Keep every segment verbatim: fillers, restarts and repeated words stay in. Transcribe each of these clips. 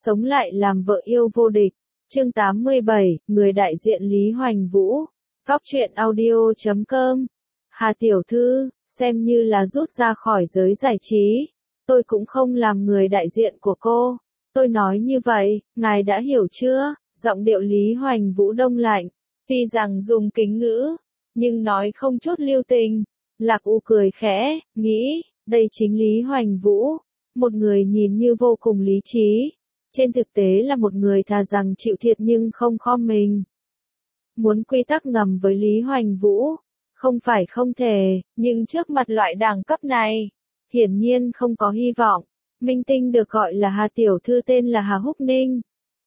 sống lại làm vợ yêu vô địch. Chương tám mươi bảy, người đại diện Lý Hoành Vũ. Góc truyện audio chấm com. Hà tiểu thư, xem như là rút ra khỏi giới giải trí. Tôi cũng không làm người đại diện của cô. Tôi nói như vậy, ngài đã hiểu chưa? Giọng điệu Lý Hoành Vũ đông lạnh. Tuy rằng dùng kính ngữ, nhưng nói không chút lưu tình. Lạc U cười khẽ, nghĩ, đây chính Lý Hoành Vũ. Một người nhìn như vô cùng lý trí. Trên thực tế là một người thà rằng chịu thiệt nhưng không khom mình. Muốn quy tắc ngầm với Lý Hoành Vũ, không phải không thể, nhưng trước mặt loại đẳng cấp này, hiển nhiên không có hy vọng. Minh tinh được gọi là Hà tiểu thư tên là Hà Húc Ninh.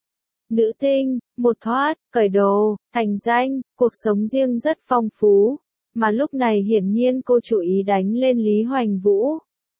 Nữ tinh, một thoát, cởi đồ, thành danh, cuộc sống riêng rất phong phú, mà lúc này hiển nhiên cô chủ ý đánh lên Lý Hoành Vũ.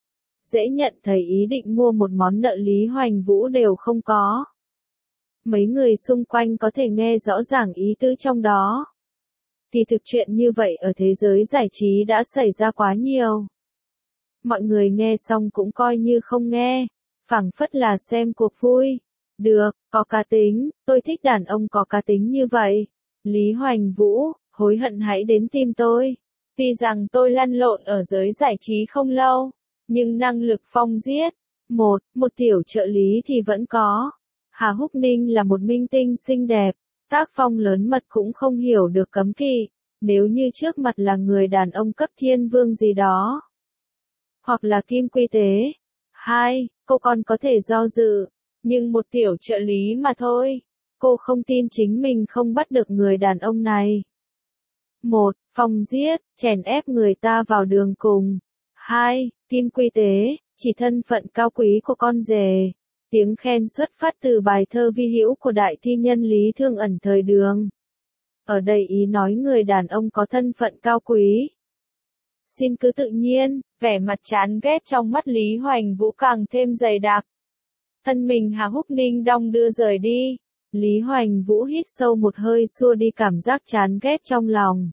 Dễ nhận thấy ý định mua một món nợ Lý Hoành Vũ đều không có. Mấy người xung quanh có thể nghe rõ ràng ý tứ trong đó. Thì thực chuyện như vậy ở thế giới giải trí đã xảy ra quá nhiều. Mọi người nghe xong cũng coi như không nghe, phảng phất là xem cuộc vui. Được, có cá tính, tôi thích đàn ông có cá tính như vậy. Lý Hoành Vũ, hối hận hãy đến tìm tôi. Tuy rằng tôi lăn lộn ở giới giải trí không lâu, nhưng năng lực phong giết, một, một tiểu trợ lý thì vẫn có. Hà Húc Ninh là một minh tinh xinh đẹp, tác phong lớn mật cũng không hiểu được cấm kỵ, nếu như trước mặt là người đàn ông cấp thiên vương gì đó. Hoặc là kim quy tế. Hai, cô còn có thể do dự, nhưng một tiểu trợ lý mà thôi. Cô không tin chính mình không bắt được người đàn ông này. Một, phong giết, chèn ép người ta vào đường cùng. Hai, kim quy tế, chỉ thân phận cao quý của con rể. Tiếng khen xuất phát từ bài thơ vi hữu của đại thi nhân Lý Thương Ẩn thời Đường. Ở đây ý nói người đàn ông có thân phận cao quý. Xin cứ tự nhiên, vẻ mặt chán ghét trong mắt Lý Hoành Vũ càng thêm dày đặc. Thân mình Hà Húc Ninh đong đưa rời đi. Lý Hoành Vũ hít sâu một hơi xua đi cảm giác chán ghét trong lòng.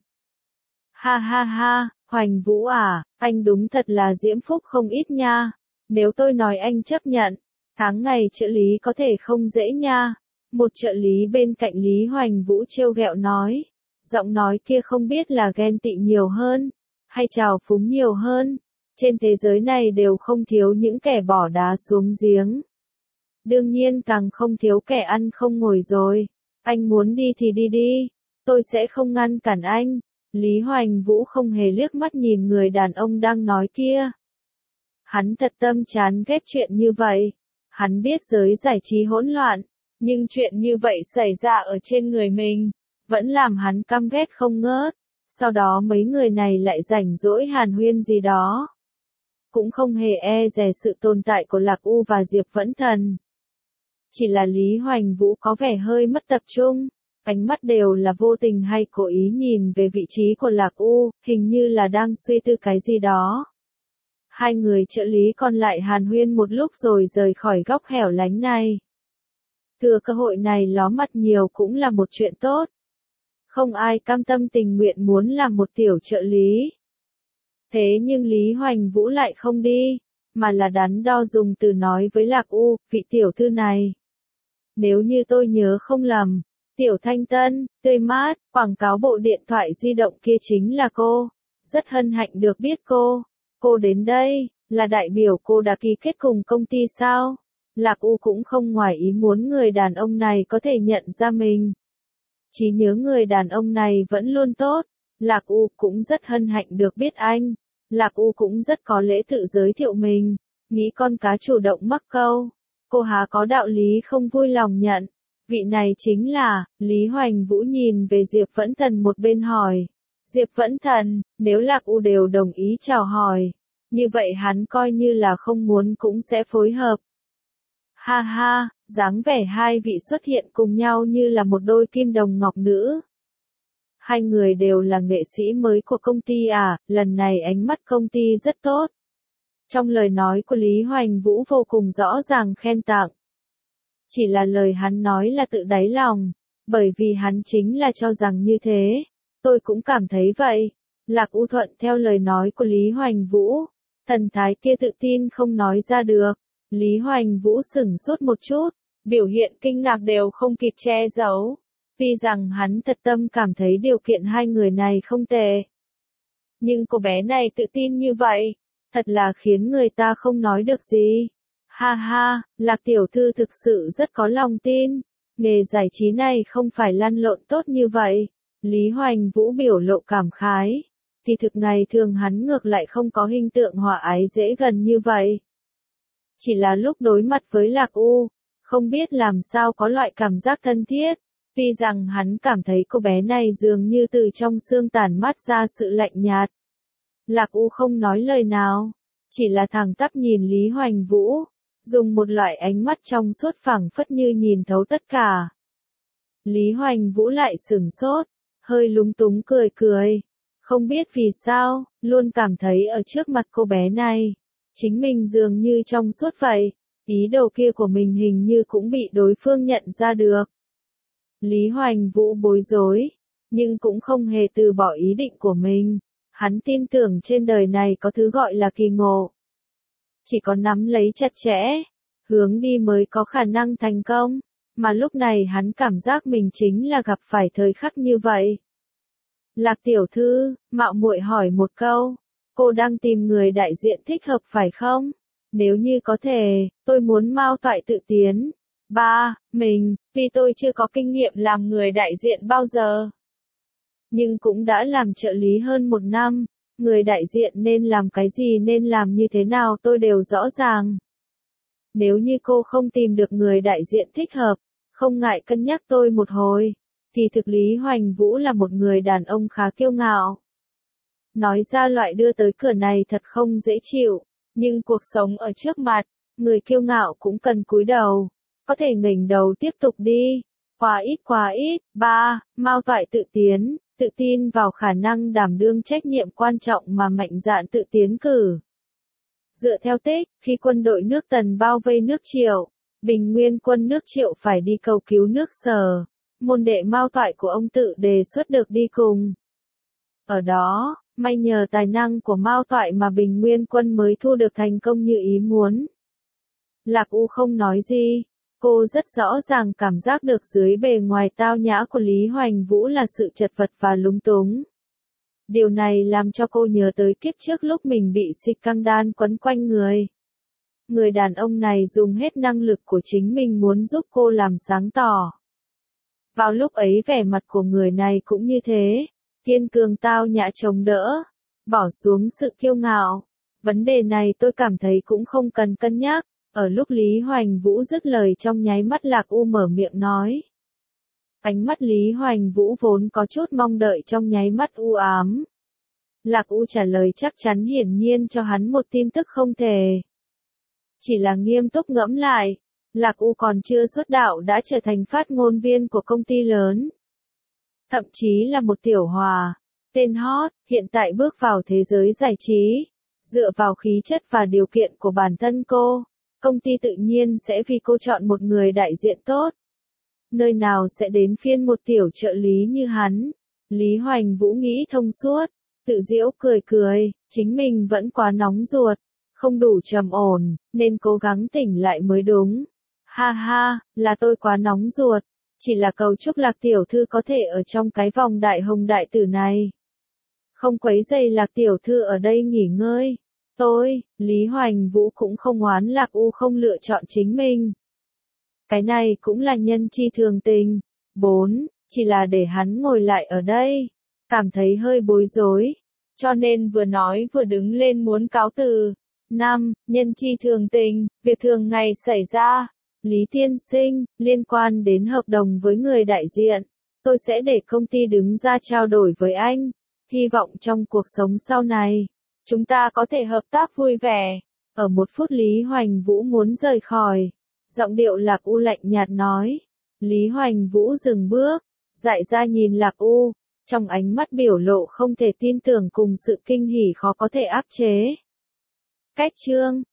Ha ha ha, Hoành Vũ à, anh đúng thật là diễm phúc không ít nha. Nếu tôi nói anh chấp nhận, tháng ngày trợ lý có thể không dễ nha. Một trợ lý bên cạnh Lý Hoành Vũ trêu ghẹo nói. Giọng nói kia không biết là ghen tị nhiều hơn, hay trào phúng nhiều hơn. Trên thế giới này đều không thiếu những kẻ bỏ đá xuống giếng. Đương nhiên càng không thiếu kẻ ăn không ngồi rồi. Anh muốn đi thì đi đi, tôi sẽ không ngăn cản anh. Lý Hoành Vũ không hề liếc mắt nhìn người đàn ông đang nói kia. Hắn thật tâm chán ghét chuyện như vậy. Hắn biết giới giải trí hỗn loạn, nhưng chuyện như vậy xảy ra ở trên người mình, vẫn làm hắn căm ghét không ngớt. Sau đó mấy người này lại rảnh rỗi hàn huyên gì đó. Cũng không hề e dè sự tồn tại của Lạc U và Diệp Vẫn Thần. Chỉ là Lý Hoành Vũ có vẻ hơi mất tập trung, ánh mắt đều là vô tình hay cố ý nhìn về vị trí của Lạc U, hình như là đang suy tư cái gì đó. Hai người trợ lý còn lại hàn huyên một lúc rồi rời khỏi góc hẻo lánh này. Thừa cơ hội này ló mặt nhiều cũng là một chuyện tốt. Không ai cam tâm tình nguyện muốn làm một tiểu trợ lý. Thế nhưng Lý Hoành Vũ lại không đi, mà là đắn đo dùng từ nói với Lạc U, vị tiểu thư này. Nếu như tôi nhớ không lầm, tiểu thanh tân, tươi mát, quảng cáo bộ điện thoại di động kia chính là cô. Rất hân hạnh được biết cô. Cô đến đây, là đại biểu cô đã ký kết cùng công ty sao? Lạc U cũng không ngoài ý muốn người đàn ông này có thể nhận ra mình. Chỉ nhớ người đàn ông này vẫn luôn tốt. Lạc U cũng rất hân hạnh được biết anh. Lạc U cũng rất có lễ tự giới thiệu mình. Nghĩ con cá chủ động mắc câu. Cô há có đạo lý không vui lòng nhận. Vị này chính là, Lý Hoành Vũ nhìn về Diệp Vẫn Thần một bên hỏi. Diệp Vẫn Thần, nếu Lạc U đều đồng ý chào hỏi, như vậy hắn coi như là không muốn cũng sẽ phối hợp. Ha ha, dáng vẻ hai vị xuất hiện cùng nhau như là một đôi kim đồng ngọc nữ. Hai người đều là nghệ sĩ mới của công ty à, lần này ánh mắt công ty rất tốt. Trong lời nói của Lý Hoành Vũ vô cùng rõ ràng khen tặng. Chỉ là lời hắn nói là tự đáy lòng, bởi vì hắn chính là cho rằng như thế. Tôi cũng cảm thấy vậy. Lạc U thuận theo lời nói của Lý Hoành Vũ. Thần thái kia tự tin không nói ra được. Lý Hoành Vũ sửng sốt một chút. biểu hiện kinh ngạc đều không kịp che giấu. Tuy rằng hắn thật tâm cảm thấy điều kiện hai người này không tệ. Nhưng cô bé này tự tin như vậy, thật là khiến người ta không nói được gì. Ha ha, Lạc tiểu thư thực sự rất có lòng tin. Nghề giải trí này không phải lăn lộn tốt như vậy. Lý Hoành Vũ biểu lộ cảm khái. Thì thực ngày thường hắn ngược lại không có hình tượng hòa ái dễ gần như vậy. Chỉ là lúc đối mặt với Lạc U, không biết làm sao có loại cảm giác thân thiết. Tuy rằng hắn cảm thấy cô bé này dường như từ trong xương tản mát ra sự lạnh nhạt. Lạc U không nói lời nào, chỉ là thẳng tắp nhìn Lý Hoành Vũ, dùng một loại ánh mắt trong suốt phảng phất như nhìn thấu tất cả. Lý Hoành Vũ lại sửng sốt, hơi lúng túng cười cười. Không biết vì sao, luôn cảm thấy ở trước mặt cô bé này, chính mình dường như trong suốt vậy, ý đồ kia của mình hình như cũng bị đối phương nhận ra được. Lý Hoành Vũ bối rối, nhưng cũng không hề từ bỏ ý định của mình. Hắn tin tưởng trên đời này có thứ gọi là kỳ ngộ. Chỉ có nắm lấy chặt chẽ, hướng đi mới có khả năng thành công, mà lúc này hắn cảm giác mình chính là gặp phải thời khắc như vậy. Lạc tiểu thư, mạo muội hỏi một câu, cô đang tìm người đại diện thích hợp phải không? Nếu như có thể, tôi muốn Mao Toại tự tiến. Ba, mình, vì tôi chưa có kinh nghiệm làm người đại diện bao giờ. Nhưng cũng đã làm trợ lý hơn một năm, người đại diện nên làm cái gì nên làm như thế nào tôi đều rõ ràng. Nếu như cô không tìm được người đại diện thích hợp, không ngại cân nhắc tôi một hồi. Thì thực Lý Hoành Vũ là một người đàn ông khá kiêu ngạo. Nói ra loại đưa tới cửa này thật không dễ chịu, nhưng cuộc sống ở trước mặt, người kiêu ngạo cũng cần cúi đầu, có thể ngẩng đầu tiếp tục đi. Quá ít quá ít. Ba, Mao Toại tự tiến, tự tin vào khả năng đảm đương trách nhiệm quan trọng mà mạnh dạn tự tiến cử. Dựa theo tích, khi quân đội nước Tần bao vây nước Triệu, Bình Nguyên quân nước Triệu phải đi cầu cứu nước Sở. Môn đệ Mao Toại của ông tự đề xuất được đi cùng. Ở đó, may nhờ tài năng của Mao Toại mà Bình Nguyên quân mới thu được thành công như ý muốn. Lạc U không nói gì, cô rất rõ ràng cảm giác được dưới bề ngoài tao nhã của Lý Hoành Vũ là sự chật vật và lúng túng. Điều này làm cho cô nhớ tới kiếp trước lúc mình bị xích căng đan quấn quanh người. Người đàn ông này dùng hết năng lực của chính mình muốn giúp cô làm sáng tỏ. Vào lúc ấy vẻ mặt của người này cũng như thế, kiên cường tao nhã chống đỡ, bỏ xuống sự kiêu ngạo. Vấn đề này tôi cảm thấy cũng không cần cân nhắc. Ở lúc Lý Hoành Vũ dứt lời trong nháy mắt Lạc U mở miệng nói. Ánh mắt Lý Hoành Vũ vốn có chút mong đợi trong nháy mắt u ám. Lạc U trả lời chắc chắn hiển nhiên cho hắn một tin tức không thể. Chỉ là nghiêm túc ngẫm lại. Lạc U còn chưa xuất đạo đã trở thành phát ngôn viên của công ty lớn. Thậm chí là một tiểu hòa, tên hot, hiện tại bước vào thế giới giải trí. Dựa vào khí chất và điều kiện của bản thân cô, công ty tự nhiên sẽ vì cô chọn một người đại diện tốt. Nơi nào sẽ đến phiên một tiểu trợ lý như hắn. Lý Hoành Vũ nghĩ thông suốt, tự giễu cười cười, chính mình vẫn quá nóng ruột, không đủ trầm ổn, nên cố gắng tỉnh lại mới đúng. Ha ha, là tôi quá nóng ruột, chỉ là cầu chúc Lạc tiểu thư có thể ở trong cái vòng đại hồng đại tử này. Không quấy rầy Lạc tiểu thư ở đây nghỉ ngơi. Tôi, Lý Hoành Vũ cũng không oán Lạc U không lựa chọn chính mình. Cái này cũng là nhân chi thường tình. Bốn, chỉ là để hắn ngồi lại ở đây, cảm thấy hơi bối rối, cho nên vừa nói vừa đứng lên muốn cáo từ. Năm, nhân chi thường tình, việc thường ngày xảy ra. Lý tiên sinh, liên quan đến hợp đồng với người đại diện, tôi sẽ để công ty đứng ra trao đổi với anh. Hy vọng trong cuộc sống sau này, chúng ta có thể hợp tác vui vẻ. Ở một phút Lý Hoành Vũ muốn rời khỏi. Giọng điệu Lạc U lạnh nhạt nói. Lý Hoành Vũ dừng bước, dại ra nhìn Lạc U, trong ánh mắt biểu lộ không thể tin tưởng cùng sự kinh hỉ khó có thể áp chế. Cách chương